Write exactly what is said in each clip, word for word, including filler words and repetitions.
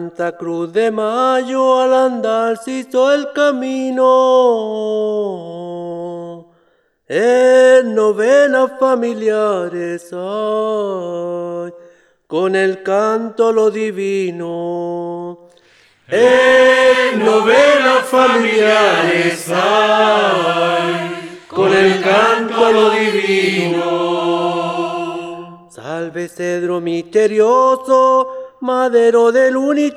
Santa Cruz de Mayo al andar se hizo el camino, en novenas familiares, ay, con el canto lo divino. En novenas familiares, ay, con el canto a lo divino. Salve cedro misterioso, madero del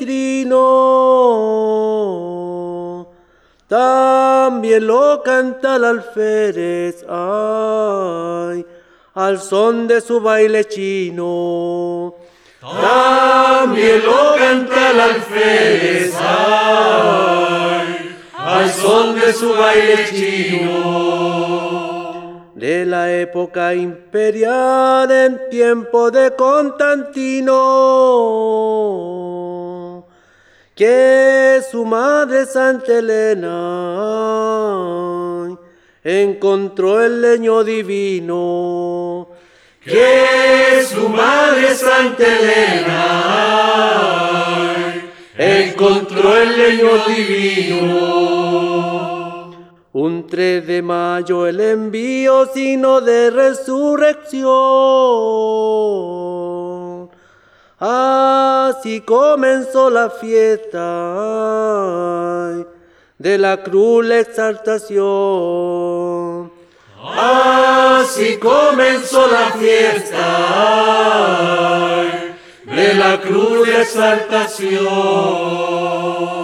unitrino, también lo canta el alférez, ay, al son de su baile chino. También lo canta el alférez, ay, al son de su baile chino. De la época imperial en tiempo de Constantino, que su madre Santa Elena encontró el leño divino. Que su madre Santa Elena encontró el leño divino. Un tres de mayo el envío, signo de resurrección. Así comenzó la fiesta de la cruz la exaltación. Así comenzó la fiesta de la cruz de exaltación.